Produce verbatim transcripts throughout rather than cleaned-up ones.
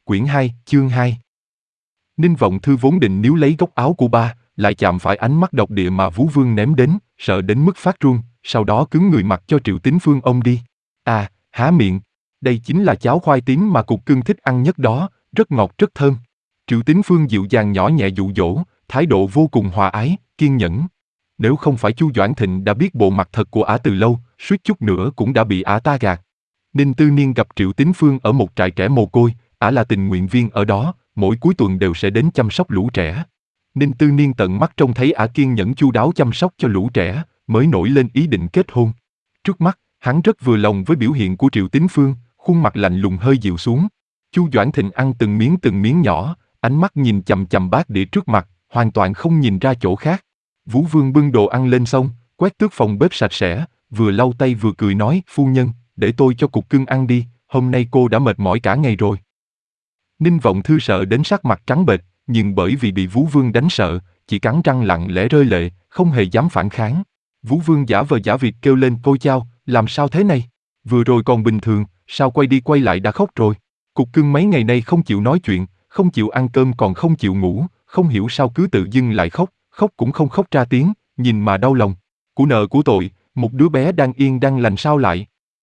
Quyển hai, chương hai. Ninh Vọng Thư vốn định níu lấy góc áo của ba, lại chạm phải ánh mắt độc địa mà Vũ Vương ném đến, sợ đến mức phát run, sau đó cứng người mặc cho Triệu Tín Phương ôm đi. À, há miệng, đây chính là cháo khoai tím mà Cục Cưng thích ăn nhất đó, rất ngọt rất thơm. Triệu Tín Phương dịu dàng nhỏ nhẹ dụ dỗ, thái độ vô cùng hòa ái, kiên nhẫn. Nếu không phải Chu Doãn Thịnh đã biết bộ mặt thật của ả từ lâu, suýt chút nữa cũng đã bị ả ta gạt. Ninh Tư Niên gặp Triệu Tín Phương ở một trại trẻ mồ côi, ả là tình nguyện viên ở đó, mỗi cuối tuần đều sẽ đến chăm sóc lũ trẻ. Ninh Tư Niên tận mắt trông thấy ả kiên nhẫn chu đáo chăm sóc cho lũ trẻ, mới nổi lên ý định kết hôn. Trước mắt, hắn rất vừa lòng với biểu hiện của Triệu Tín Phương, khuôn mặt lạnh lùng hơi dịu xuống. Chu Doãn Thịnh ăn từng miếng từng miếng nhỏ, ánh mắt nhìn chằm chằm bát đĩa trước mặt, hoàn toàn không nhìn ra chỗ khác. Vũ Vương bưng đồ ăn lên xong, quét tước phòng bếp sạch sẽ, vừa lau tay vừa cười nói, phu nhân, để tôi cho Cục Cưng ăn đi, hôm nay cô đã mệt mỏi cả ngày rồi. Ninh Vọng Thư sợ đến sắc mặt trắng bệch, nhưng bởi vì bị Vũ Vương đánh sợ, chỉ cắn răng lặng lẽ rơi lệ, không hề dám phản kháng. Vũ Vương giả vờ giả vịt kêu lên, cô Chao, làm sao thế này? Vừa rồi còn bình thường, sao quay đi quay lại đã khóc rồi? Cục Cưng mấy ngày nay không chịu nói chuyện, không chịu ăn cơm còn không chịu ngủ, không hiểu sao cứ tự dưng lại khóc, khóc cũng không khóc ra tiếng, nhìn mà đau lòng. Của nợ của tội, một đứa bé đang yên đang lành sao lại?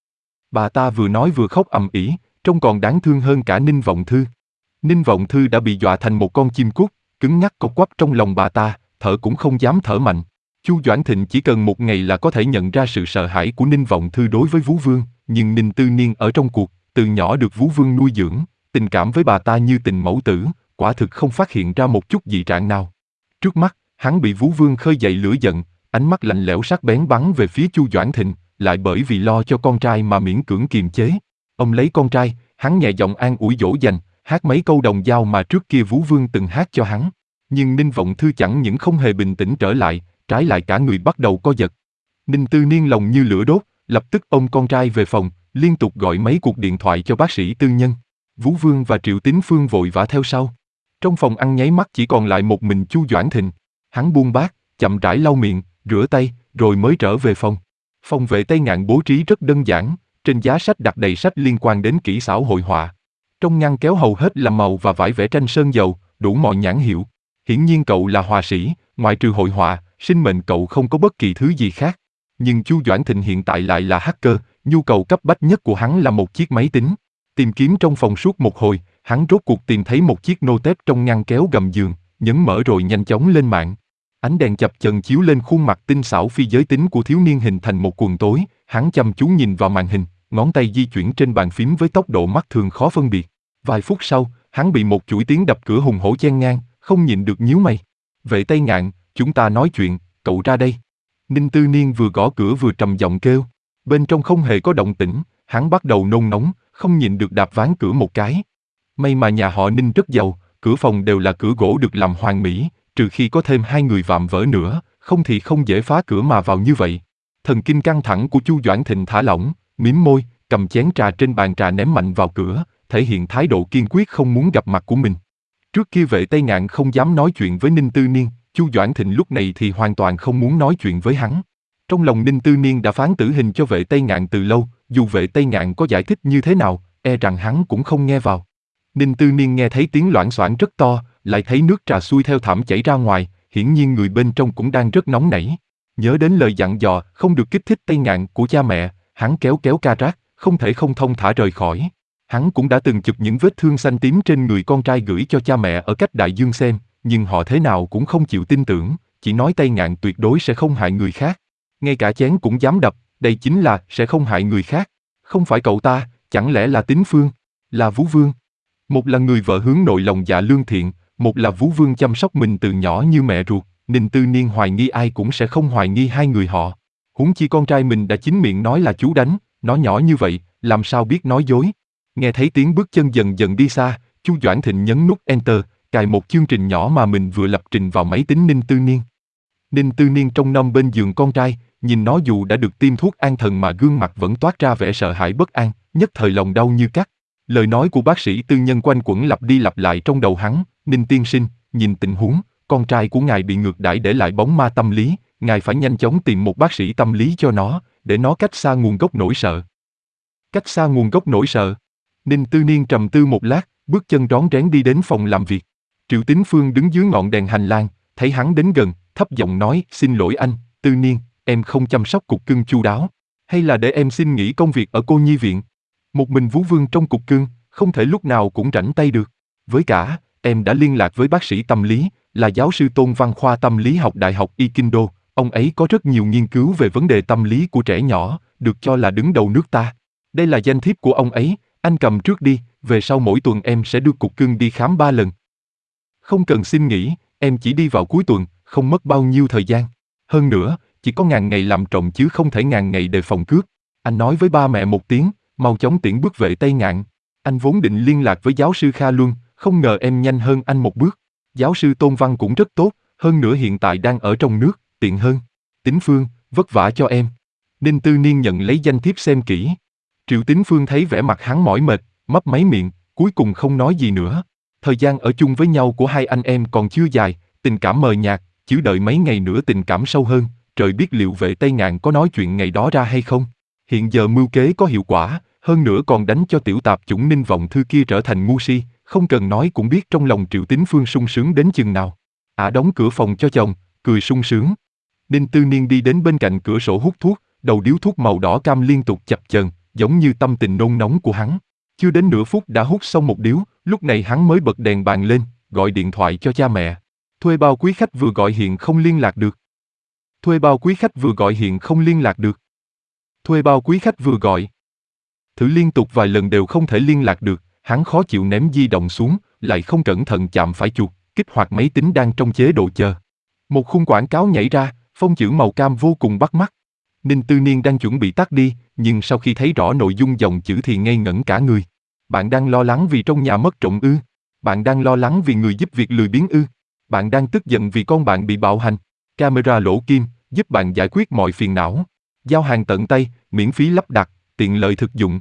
Bà ta vừa nói vừa khóc ầm ĩ, trông còn đáng thương hơn cả Ninh Vọng Thư. Ninh Vọng Thư đã bị dọa thành một con chim cút, cứng nhắc cộc quắp trong lòng bà ta, thở cũng không dám thở mạnh. Chu Doãn Thịnh chỉ cần một ngày là có thể nhận ra sự sợ hãi của Ninh Vọng Thư đối với Vũ Vương, nhưng Ninh Tư Niên ở trong cuộc, từ nhỏ được Vũ Vương nuôi dưỡng, tình cảm với bà ta như tình mẫu tử, quả thực không phát hiện ra một chút dị trạng nào. Trước mắt, hắn bị Vũ Vương khơi dậy lửa giận, ánh mắt lạnh lẽo sắc bén bắn về phía Chu Doãn Thịnh, lại bởi vì lo cho con trai mà miễn cưỡng kiềm chế. Ông lấy con trai, hắn nhẹ giọng an ủi dỗ dành, hát mấy câu đồng dao mà trước kia Vũ Vương từng hát cho hắn. Nhưng Ninh Vọng Thư chẳng những không hề bình tĩnh trở lại, trái lại cả người bắt đầu co giật. Ninh Tư Niên lòng như lửa đốt, lập tức ôm con trai về phòng, liên tục gọi mấy cuộc điện thoại cho bác sĩ tư nhân. Vũ Vương và Triệu Tín Phương vội vã theo sau. Trong phòng ăn nháy mắt chỉ còn lại một mình Chu Doãn Thịnh. Hắn buông bát, chậm rãi lau miệng, rửa tay, rồi mới trở về phòng. Phòng vệ Tây Ngạn bố trí rất đơn giản, trên giá sách đặt đầy sách liên quan đến kỹ xảo hội họa. Trong ngăn kéo hầu hết là màu và vải vẽ tranh sơn dầu, đủ mọi nhãn hiệu. Hiển nhiên cậu là họa sĩ, ngoại trừ hội họa, sinh mệnh cậu không có bất kỳ thứ gì khác. Nhưng Chu Doãn Thịnh hiện tại lại là hacker, nhu cầu cấp bách nhất của hắn là một chiếc máy tính. Tìm kiếm trong phòng suốt một hồi, hắn rốt cuộc tìm thấy một chiếc notepad trong ngăn kéo gầm giường, nhấn mở rồi nhanh chóng lên mạng. Ánh đèn chập chờn chiếu lên khuôn mặt tinh xảo phi giới tính của thiếu niên hình thành một quần tối, hắn chăm chú nhìn vào màn hình, ngón tay di chuyển trên bàn phím với tốc độ mắt thường khó phân biệt. Vài phút sau, hắn bị một chuỗi tiếng đập cửa hùng hổ chen ngang, không nhịn được nhíu mày. Vệ Tây Ngạn, chúng ta nói chuyện, cậu ra đây. Ninh Tư Niên vừa gõ cửa vừa trầm giọng kêu. Bên trong không hề có động tĩnh, hắn bắt đầu nôn nóng, không nhịn được đạp ván cửa một cái. May mà nhà họ Ninh rất giàu, cửa phòng đều là cửa gỗ được làm hoàn mỹ, trừ khi có thêm hai người vạm vỡ nữa, không thì không dễ phá cửa mà vào như vậy. Thần kinh căng thẳng của Chu Doãn Thịnh thả lỏng, mím môi, cầm chén trà trên bàn trà ném mạnh vào cửa, thể hiện thái độ kiên quyết không muốn gặp mặt của mình. Trước kia Vệ Tây Ngạn không dám nói chuyện với Ninh Tư Niên, Chu Doãn Thịnh lúc này thì hoàn toàn không muốn nói chuyện với hắn. Trong lòng Ninh Tư Niên đã phán tử hình cho Vệ Tây Ngạn từ lâu, dù Vệ Tây Ngạn có giải thích như thế nào, e rằng hắn cũng không nghe vào. Ninh Tư Niên nghe thấy tiếng loảng xoảng rất to, lại thấy nước trà xuôi theo thảm chảy ra ngoài, hiển nhiên người bên trong cũng đang rất nóng nảy. Nhớ đến lời dặn dò không được kích thích Tây Ngạn của cha mẹ, hắn kéo kéo ca rác, không thể không thông thả rời khỏi. Hắn cũng đã từng chụp những vết thương xanh tím trên người con trai gửi cho cha mẹ ở cách đại dương xem, nhưng họ thế nào cũng không chịu tin tưởng, chỉ nói Tây Ngạn tuyệt đối sẽ không hại người khác. Ngay cả chén cũng dám đập, đây chính là sẽ không hại người khác. Không phải cậu ta, chẳng lẽ là Tín Phương, là Vũ Vương? Một là người vợ hướng nội lòng dạ lương thiện, một là Vũ Vương chăm sóc mình từ nhỏ như mẹ ruột. Ninh Tư Niên hoài nghi ai cũng sẽ không hoài nghi hai người họ. Huống chi con trai mình đã chính miệng nói là chú đánh, nó nhỏ như vậy, làm sao biết nói dối. Nghe thấy tiếng bước chân dần dần đi xa, Chu Doãn Thịnh nhấn nút Enter, cài một chương trình nhỏ mà mình vừa lập trình vào máy tính Ninh Tư Niên. Ninh Tư Niên trông nom bên giường con trai, nhìn nó dù đã được tiêm thuốc an thần mà gương mặt vẫn toát ra vẻ sợ hãi bất an, nhất thời lòng đau như cắt. Lời nói của bác sĩ tư nhân quanh quẩn lặp đi lặp lại trong đầu hắn, Ninh tiên sinh, nhìn tình huống, con trai của ngài bị ngược đãi để lại bóng ma tâm lý, ngài phải nhanh chóng tìm một bác sĩ tâm lý cho nó, để nó cách xa nguồn gốc nỗi sợ. Cách xa nguồn gốc nỗi sợ. Ninh Tư Niên trầm tư một lát, bước chân rón rén đi đến phòng làm việc. Triệu Tín Phương đứng dưới ngọn đèn hành lang, thấy hắn đến gần, thấp giọng nói, xin lỗi anh, Tư Niên, em không chăm sóc cục cưng chu đáo. Hay là để em xin nghỉ công việc ở cô nhi viện? Một mình Vũ Vương trong cục cưng, không thể lúc nào cũng rảnh tay được. Với cả, em đã liên lạc với bác sĩ tâm lý, là giáo sư Tôn Văn khoa tâm lý học Đại học Y Kinh Đô. Ông ấy có rất nhiều nghiên cứu về vấn đề tâm lý của trẻ nhỏ, được cho là đứng đầu nước ta. Đây là danh thiếp của ông ấy, anh cầm trước đi, về sau mỗi tuần em sẽ đưa cục cưng đi khám ba lần. Không cần xin nghỉ, em chỉ đi vào cuối tuần, không mất bao nhiêu thời gian. Hơn nữa, chỉ có ngàn ngày làm trộm chứ không thể ngàn ngày đề phòng cướp. Anh nói với ba mẹ một tiếng, mau chóng tiễn bước Vệ Tây Ngạn. Anh vốn định liên lạc với giáo sư Kha Luân, không ngờ em nhanh hơn anh một bước. Giáo sư Tôn Văn cũng rất tốt, hơn nữa hiện tại đang ở trong nước, tiện hơn. Tín Phương, vất vả cho em. Ninh Tư Niên nhận lấy danh thiếp xem kỹ. Triệu Tín Phương thấy vẻ mặt hắn mỏi mệt, mấp máy miệng, cuối cùng không nói gì nữa. Thời gian ở chung với nhau của hai anh em còn chưa dài, tình cảm mờ nhạt, chứ đợi mấy ngày nữa tình cảm sâu hơn, trời biết liệu Vệ Tây Ngạn có nói chuyện ngày đó ra hay không. Hiện giờ mưu kế có hiệu quả, hơn nữa còn đánh cho tiểu tạp chủng Ninh Vọng Thư kia trở thành ngu si, không cần nói cũng biết trong lòng Triệu Tín Phương sung sướng đến chừng nào. Ả đóng cửa phòng cho chồng, cười sung sướng. Ninh Tư Niên đi đến bên cạnh cửa sổ hút thuốc, đầu điếu thuốc màu đỏ cam liên tục chập chờn, giống như tâm tình nôn nóng của hắn. Chưa đến nửa phút đã hút xong một điếu, lúc này hắn mới bật đèn bàn lên, gọi điện thoại cho cha mẹ. Thuê bao quý khách vừa gọi hiện không liên lạc được. Thuê bao quý khách vừa gọi hiện không liên lạc được. Thuê bao quý khách vừa gọi. Thử liên tục vài lần đều không thể liên lạc được, hắn khó chịu ném di động xuống, lại không cẩn thận chạm phải chuột, kích hoạt máy tính đang trong chế độ chờ. Một khung quảng cáo nhảy ra, phông chữ màu cam vô cùng bắt mắt. Ninh Tư Niên đang chuẩn bị tắt đi, nhưng sau khi thấy rõ nội dung dòng chữ thì ngây ngẩn cả người. Bạn đang lo lắng vì trong nhà mất trộm ư? Bạn đang lo lắng vì người giúp việc lười biếng ư? Bạn đang tức giận vì con bạn bị bạo hành? Camera lỗ kim, giúp bạn giải quyết mọi phiền não. Giao hàng tận tay, miễn phí lắp đặt, tiện lợi thực dụng.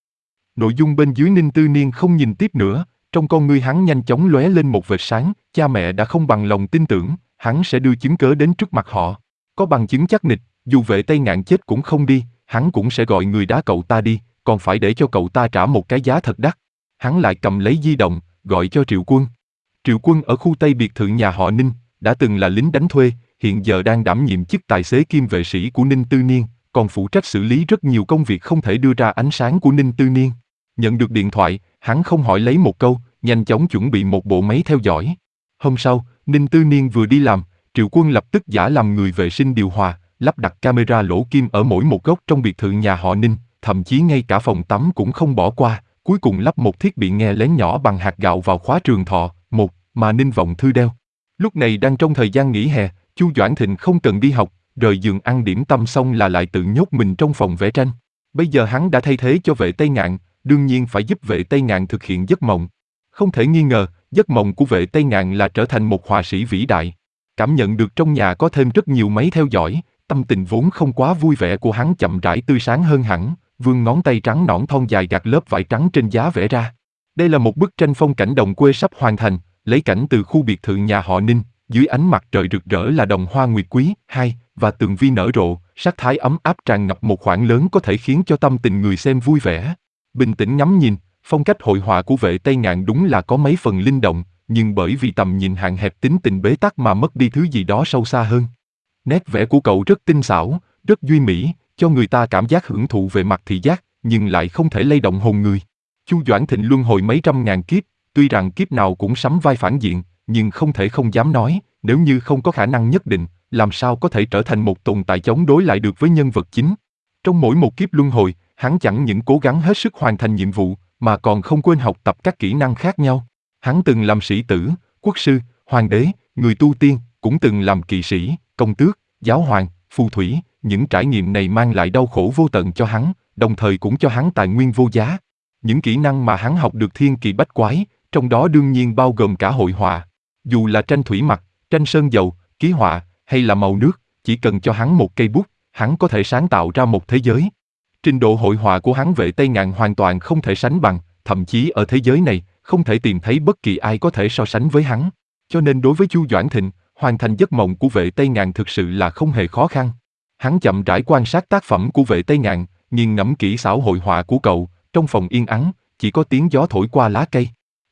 Nội dung bên dưới Ninh Tư Niên không nhìn tiếp nữa, trong con ngươi hắn nhanh chóng lóe lên một vệt sáng, cha mẹ đã không bằng lòng tin tưởng, hắn sẽ đưa chứng cớ đến trước mặt họ. Có bằng chứng chắc nịch, dù Vệ Tây Ngạn chết cũng không đi, hắn cũng sẽ gọi người đá cậu ta đi, còn phải để cho cậu ta trả một cái giá thật đắt. Hắn lại cầm lấy di động, gọi cho Triệu Quân. Triệu Quân ở khu Tây biệt thự nhà họ Ninh, đã từng là lính đánh thuê, hiện giờ đang đảm nhiệm chức tài xế kiêm vệ sĩ của Ninh Tư Niên, còn phụ trách xử lý rất nhiều công việc không thể đưa ra ánh sáng của Ninh Tư Niên. Nhận được điện thoại, hắn không hỏi lấy một câu, nhanh chóng chuẩn bị một bộ máy theo dõi. Hôm sau, Ninh Tư Niên vừa đi làm, Triệu Quân lập tức giả làm người vệ sinh điều hòa, lắp đặt camera lỗ kim ở mỗi một góc trong biệt thự nhà họ Ninh, thậm chí ngay cả phòng tắm cũng không bỏ qua, cuối cùng lắp một thiết bị nghe lén nhỏ bằng hạt gạo vào khóa Trường Thọ, một, mà Ninh Vọng Thư đeo. Lúc này đang trong thời gian nghỉ hè, Chu Doãn Thịnh không cần đi học, rời giường ăn điểm tâm xong là lại tự nhốt mình trong phòng vẽ tranh. Bây giờ hắn đã thay thế cho Vệ Tây Ngạn, đương nhiên phải giúp Vệ Tây Ngạn thực hiện giấc mộng. Không thể nghi ngờ, giấc mộng của Vệ Tây Ngạn là trở thành một họa sĩ vĩ đại. Cảm nhận được trong nhà có thêm rất nhiều máy theo dõi, tâm tình vốn không quá vui vẻ của hắn chậm rãi tươi sáng hơn hẳn, vươn ngón tay trắng nõn thon dài gạt lớp vải trắng trên giá vẽ ra. Đây là một bức tranh phong cảnh đồng quê sắp hoàn thành, lấy cảnh từ khu biệt thự nhà họ Ninh, dưới ánh mặt trời rực rỡ là đồng hoa nguyệt quý, hai, và tường vi nở rộ, sắc thái ấm áp tràn ngập một khoảng lớn có thể khiến cho tâm tình người xem vui vẻ. Bình tĩnh ngắm nhìn, phong cách hội họa của Vệ Tây Ngạn đúng là có mấy phần linh động, nhưng bởi vì tầm nhìn hạn hẹp tính tình bế tắc mà mất đi thứ gì đó sâu xa hơn. Nét vẽ của cậu rất tinh xảo, rất duy mỹ, cho người ta cảm giác hưởng thụ về mặt thị giác, nhưng lại không thể lay động hồn người. Chu Doãn Thịnh luân hồi mấy trăm ngàn kiếp, tuy rằng kiếp nào cũng sắm vai phản diện, nhưng không thể không dám nói, nếu như không có khả năng nhất định, làm sao có thể trở thành một tồn tại chống đối lại được với nhân vật chính. Trong mỗi một kiếp luân hồi, hắn chẳng những cố gắng hết sức hoàn thành nhiệm vụ, mà còn không quên học tập các kỹ năng khác nhau. Hắn từng làm sĩ tử, quốc sư, hoàng đế, người tu tiên, cũng từng làm kỵ sĩ, công tước, giáo hoàng, phù thủy. Những trải nghiệm này mang lại đau khổ vô tận cho hắn, đồng thời cũng cho hắn tài nguyên vô giá. Những kỹ năng mà hắn học được thiên kỳ bách quái, trong đó đương nhiên bao gồm cả hội họa. Dù là tranh thủy mặc, tranh sơn dầu, ký họa, hay là màu nước, chỉ cần cho hắn một cây bút, hắn có thể sáng tạo ra một thế giới. Trình độ hội họa của hắn Vệ Tây Ngạn hoàn toàn không thể sánh bằng, thậm chí ở thế giới này, không thể tìm thấy bất kỳ ai có thể so sánh với hắn. Cho nên đối với Chu Doãn Thịnh, hoàn thành giấc mộng của Vệ Tây Ngạn thực sự là không hề khó khăn. Hắn chậm rãi quan sát tác phẩm của Vệ Tây Ngạn, nghiền ngẫm kỹ xảo hội họa của cậu, trong phòng yên ắng, chỉ có tiếng gió thổi qua lá cây.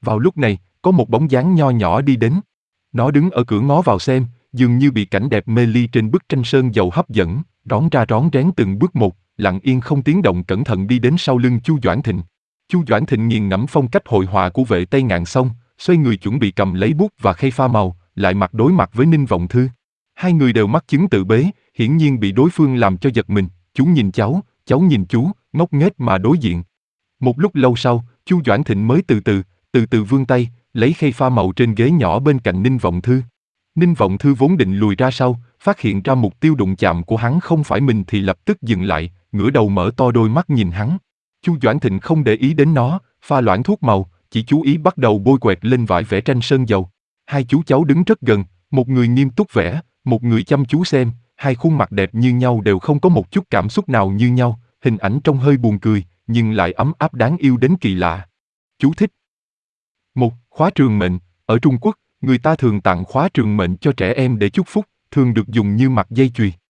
Vào lúc này, có một bóng dáng nho nhỏ đi đến. Nó đứng ở cửa ngó vào xem, dường như bị cảnh đẹp mê ly trên bức tranh sơn dầu hấp dẫn, rón ra rón rén từng bước một, lặng yên không tiếng động cẩn thận đi đến sau lưng Chu Doãn Thịnh. Chu Doãn Thịnh nghiền ngẫm phong cách hội họa của vệ Tây Ngạn Sông, xoay người chuẩn bị cầm lấy bút và khay pha màu, lại mặt đối mặt với Ninh Vọng Thư. Hai người đều mắc chứng tự bế, hiển nhiên bị đối phương làm cho giật mình, chú nhìn cháu, cháu nhìn chú, ngốc nghếch mà đối diện. Một lúc lâu sau, Chu Doãn Thịnh mới từ từ, từ từ vươn tay, lấy khay pha màu trên ghế nhỏ bên cạnh Ninh Vọng Thư. Ninh Vọng Thư vốn định lùi ra sau, phát hiện ra mục tiêu đụng chạm của hắn không phải mình thì lập tức dừng lại, ngửa đầu mở to đôi mắt nhìn hắn. Chu Doãn Thịnh không để ý đến nó, pha loãng thuốc màu, chỉ chú ý bắt đầu bôi quẹt lên vải vẽ tranh sơn dầu. Hai chú cháu đứng rất gần, một người nghiêm túc vẽ, một người chăm chú xem, hai khuôn mặt đẹp như nhau đều không có một chút cảm xúc nào như nhau, hình ảnh trông hơi buồn cười, nhưng lại ấm áp đáng yêu đến kỳ lạ. Chú thích. Một, khóa trường mệnh. Ở Trung Quốc, người ta thường tặng khóa trường mệnh cho trẻ em để chúc phúc, thường được dùng như mặt dây chuyền.